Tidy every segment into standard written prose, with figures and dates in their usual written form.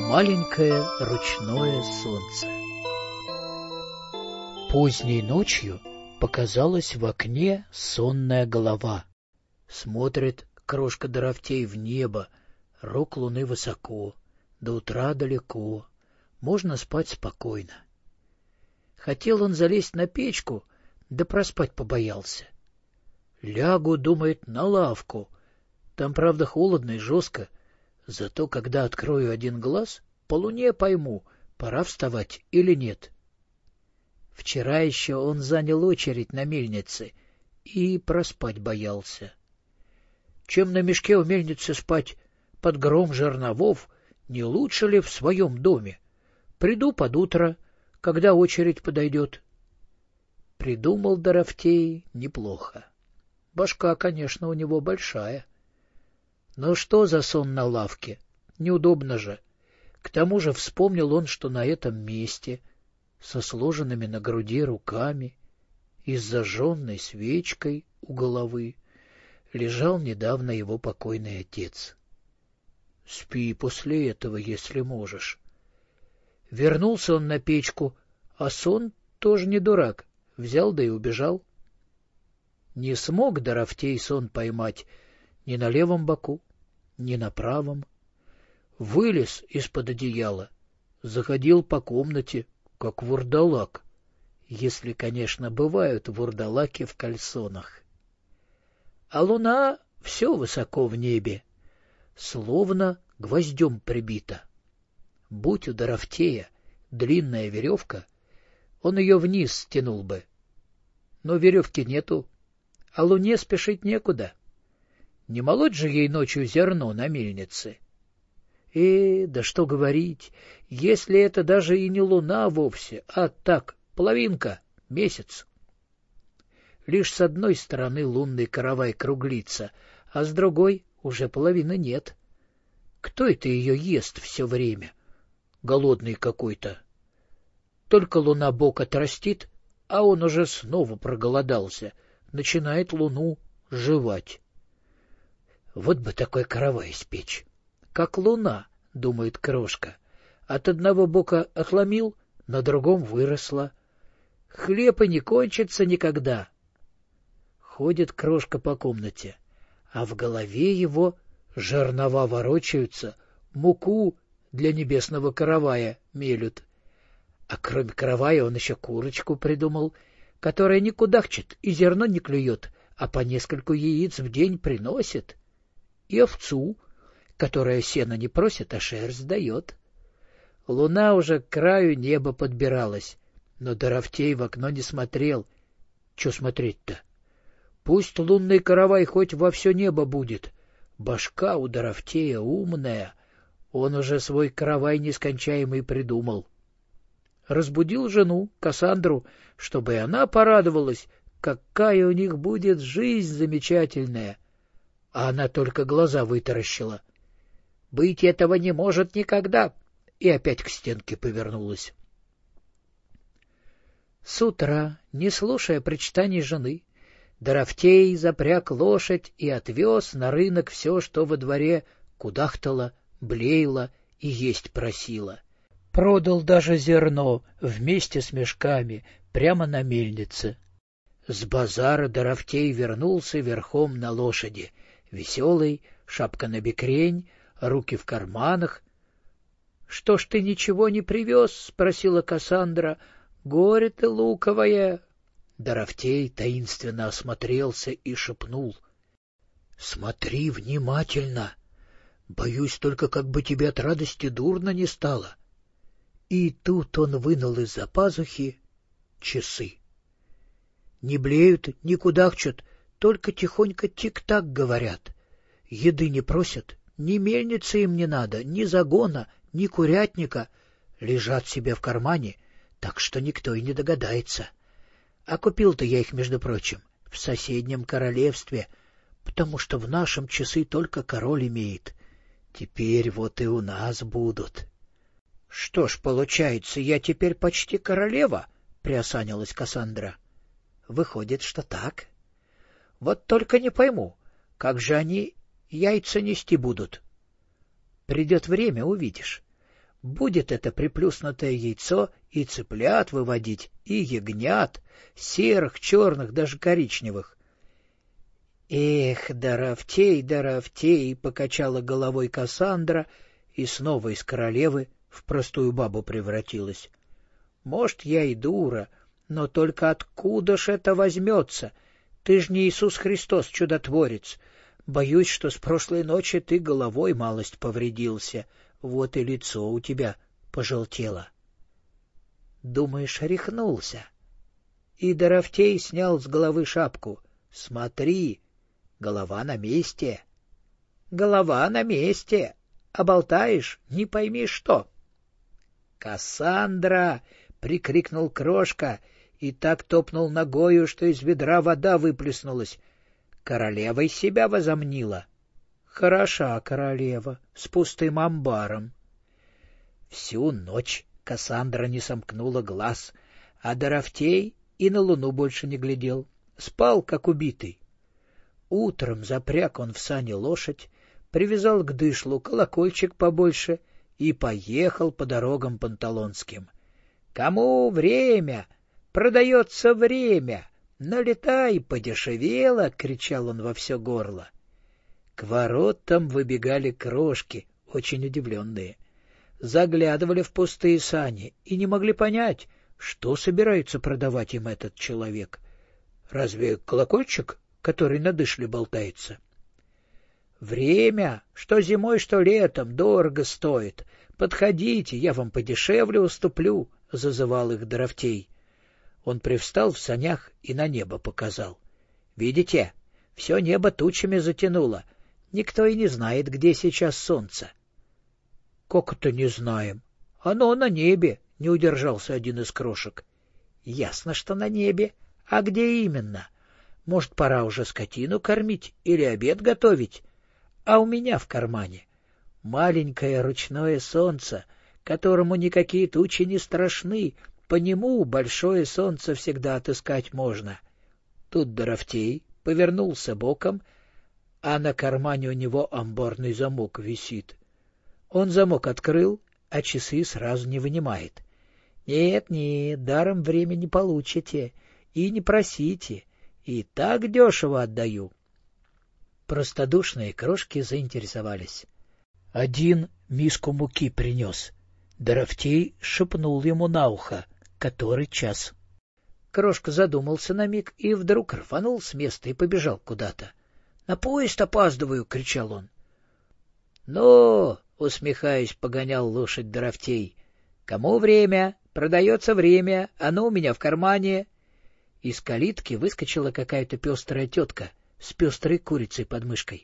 Маленькое ручное солнце. Поздней ночью показалась в окне сонная голова. Смотрит крошка Дорофей в небо, рог луны высоко, до утра далеко, можно спать спокойно. Хотел он залезть на печку, да проспать побоялся. Лягу, думает, на лавку. Там, правда, холодно и жестко, зато когда открою один глаз, по луне пойму, пора вставать или нет. Вчера еще он занял очередь на мельнице и проспать боялся. Чем на мешке у мельницы спать под гром жерновов, не лучше ли в своем доме? Приду под утро, когда очередь подойдет. Придумал Дорофей неплохо. Башка, конечно, у него большая. Но что за сон на лавке? Неудобно же. К тому же вспомнил он, что на этом месте, со сложенными на груди руками и с зажженной свечкой у головы, лежал недавно его покойный отец. Спи после этого, если можешь. Вернулся он на печку, а сон тоже не дурак, взял да и убежал. Не смог Дорофей сон поймать ни на левом боку, ни на правом. Вылез из-под одеяла, заходил по комнате, как вурдалак, если, конечно, бывают вурдалаки в кальсонах. А луна все высоко в небе, словно гвоздем прибита. Будь у Дорофея длинная веревка, он ее вниз стянул бы. Но веревки нету, а луне спешить некуда. Не молоть же ей ночью зерно на мельнице. Да что говорить, если это даже и не луна вовсе, а так, половинка, месяц. Лишь с одной стороны лунный каравай круглится, а с другой уже половины нет. Кто это ее ест все время? Голодный какой-то. Только луна бок отрастит, а он уже снова проголодался, начинает луну жевать. Вот бы такой каравай испечь. Как луна, думает крошка. От одного бока отломил, на другом выросла. Хлеб и не кончится никогда. Ходит крошка по комнате, а в голове его жернова ворочаются, муку для небесного каравая мелют. А кроме каравая он еще курочку придумал, которая не кудахчет и зерно не клюет, а по нескольку яиц в день приносит. И овцу, которая сена не просит, а шерсть дает. Луна уже к краю неба подбиралась, но Дорофей в окно не смотрел. Че смотреть-то? Пусть лунный каравай хоть во все небо будет. Башка у Дорофея умная, он уже свой каравай нескончаемый придумал. Разбудил жену, Кассандру, чтобы и она порадовалась, какая у них будет жизнь замечательная. А она только глаза вытаращила. Быть этого не может никогда, и опять к стенке повернулась. С утра, не слушая причитаний жены, Дорофей запряг лошадь и отвез на рынок все, что во дворе кудахтало, блеяло и есть просило. Продал даже зерно вместе с мешками прямо на мельнице. С базара Дорофей вернулся верхом на лошади, веселый, шапка набекрень, руки в карманах. — Что ж ты ничего не привез? — спросила Кассандра. — Горе ты луковое. Дорофей таинственно осмотрелся и шепнул. — Смотри внимательно. Боюсь только, как бы тебе от радости дурно не стало. И тут он вынул из-за пазухи часы. Не блеют, не кудахчут, только тихонько тик-так говорят. Еды не просят, ни мельницы им не надо, ни загона, ни курятника. Лежат себе в кармане, так что никто и не догадается. А купил-то я их, между прочим, в соседнем королевстве, потому что в нашем часы только король имеет. Теперь вот и у нас будут. — Что ж, получается, я теперь почти королева? — приосанилась Кассандра. — Выходит, что так. Вот только не пойму, как же они яйца нести будут? Придет время, увидишь. Будет это приплюснутое яйцо и цыплят выводить, и ягнят, серых, черных, даже коричневых. — Эх, Дорофтей, Дорофтей! — покачала головой Кассандра и снова из королевы в простую бабу превратилась. — Может, я и дура, но только откуда ж это возьмется? Ты ж не Иисус Христос, чудотворец. Боюсь, что с прошлой ночи ты головой малость повредился. Вот и лицо у тебя пожелтело. Думаешь, рехнулся? И Дорофтей снял с головы шапку. Смотри, голова на месте. Голова на месте. А болтаешь, не пойми что. «Кассандра!» — прикрикнул Крошка и так топнул ногою, что из ведра вода выплеснулась. Королевой себя возомнила. Хороша королева, с пустым амбаром. Всю ночь Кассандра не сомкнула глаз, а Дорофтей и на луну больше не глядел. Спал, как убитый. Утром запряг он в сани лошадь, привязал к дышлу колокольчик побольше и поехал по дорогам панталонским. «Кому время? Продается время! Налетай, подешевело!» — кричал он во все горло. К воротам выбегали Крошки, очень удивленные. Заглядывали в пустые сани и не могли понять, что собирается продавать им этот человек. Разве колокольчик, который на дышле болтается? «Время, что зимой, что летом, дорого стоит. Подходите, я вам подешевле уступлю», — зазывал их Дорофтей. Он привстал в санях и на небо показал. «Видите, все небо тучами затянуло. Никто и не знает, где сейчас солнце». «Как это не знаем? Оно на небе», — не удержался один из Крошек. «Ясно, что на небе. А где именно? Может, пора уже скотину кормить или обед готовить? А у меня в кармане маленькое ручное солнце, которому никакие тучи не страшны, по нему большое солнце всегда отыскать можно». Тут Дорофтей повернулся боком, а на кармане у него амбарный замок висит. Он замок открыл, а часы сразу не вынимает. «Нет, даром время не получите, и не просите, и так дешево отдаю». Простодушные Крошки заинтересовались. Один миску муки принес. Дорофтей шепнул ему на ухо, который час. Крошка задумался на миг и вдруг рванул с места и побежал куда-то. — На поезд опаздываю! — кричал он. — Ну, — усмехаясь, погонял лошадь Дорофтей, — кому время? Продается время, оно у меня в кармане. Из калитки выскочила какая-то пестрая тетка с пестрой курицей под мышкой.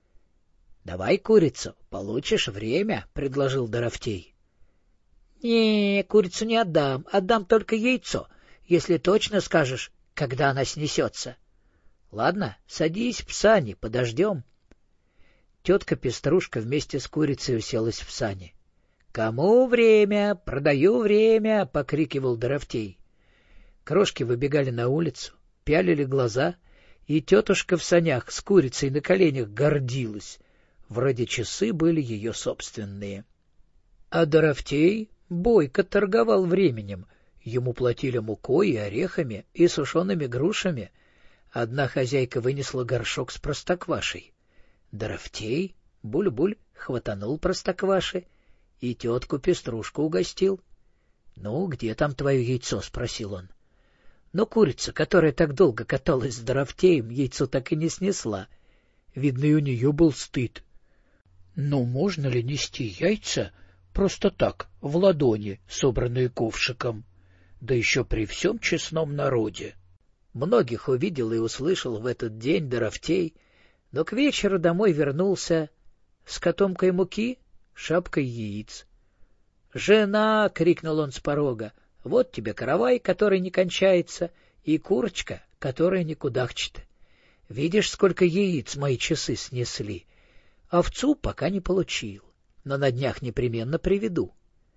— Давай курицу, получишь время, — предложил Дорофтей. — Не, курицу не отдам, отдам только яйцо, если точно скажешь, когда она снесется. — Ладно, садись в сани, подождем. Тетка-пеструшка вместе с курицей уселась в сани. — Кому время? Продаю время! — покрикивал Дорофтей. Крошки выбегали на улицу, пялили глаза, и тетушка в санях с курицей на коленях гордилась. Вроде часы были ее собственные. А Дорофтей бойко торговал временем. Ему платили мукой и орехами, и сушеными грушами. Одна хозяйка вынесла горшок с простоквашей. Дорофтей, буль-буль, хватанул простокваши и тетку-пеструшку угостил. — Ну, где там твое яйцо? — спросил он. Но курица, которая так долго каталась с Дорофтеем, яйцо так и не снесла. Видно, и у нее был стыд. Ну, можно ли нести яйца просто так, в ладони, собранные ковшиком? Да еще при всем честном народе. Многих увидел и услышал в этот день Дорофтей, но к вечеру домой вернулся с котомкой муки, шапкой яиц. «Жена!» — крикнул он с порога. «Вот тебе каравай, который не кончается, и курочка, которая не кудахчет. Видишь, сколько яиц мои часы снесли? Овцу пока не получил, но на днях непременно приведу».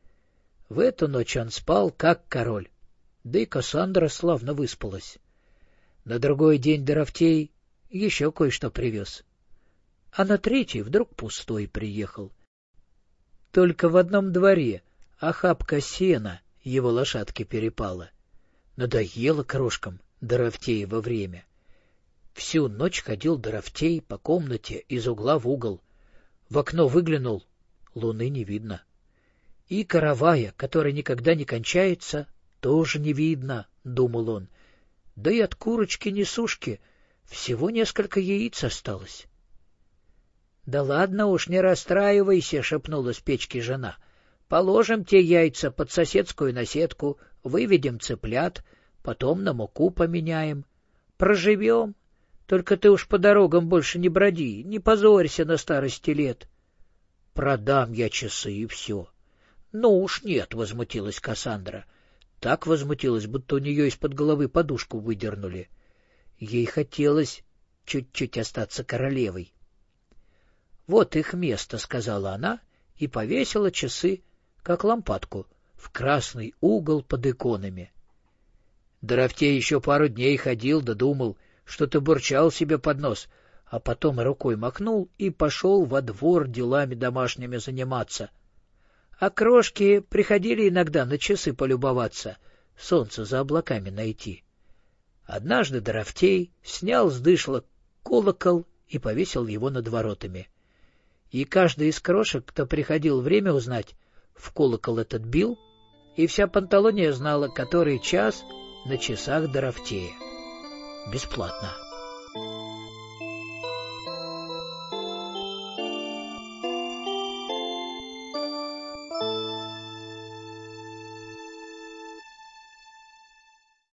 В эту ночь он спал, как король, да и Кассандра славно выспалась. На другой день Дорофтей еще кое-что привез, а на третий вдруг пустой приехал. Только в одном дворе охапка сена его лошадке перепала. Надоело крошкам Дорофеево время. Всю ночь ходил Дорофей по комнате из угла в угол. В окно выглянул, луны не видно. И каравая, который никогда не кончается, тоже не видно, — думал он. Да и от курочки-несушки всего несколько яиц осталось. — Да ладно уж, не расстраивайся, — шепнула с печки жена. — Положим те яйца под соседскую наседку, выведем цыплят, потом на муку поменяем. Проживем. Только ты уж по дорогам больше не броди, не позорься на старости лет. — Продам я часы, и все. — Ну уж нет, — возмутилась Кассандра. Так возмутилась, будто у нее из-под головы подушку выдернули. Ей хотелось чуть-чуть остаться королевой. — Вот их место, — сказала она и повесила часы, как лампадку, в красный угол под иконами. Дорофей еще пару дней ходил, да думал, что-то бурчал себе под нос, а потом рукой махнул и пошел во двор делами домашними заниматься. А крошки приходили иногда на часы полюбоваться, солнце за облаками найти. Однажды Дорофей снял с дышла колокол и повесил его над воротами. И каждый из крошек, кто приходил время узнать, в колокол этот бил, и вся Панталония знала, который час на часах Дорофея. Бесплатно.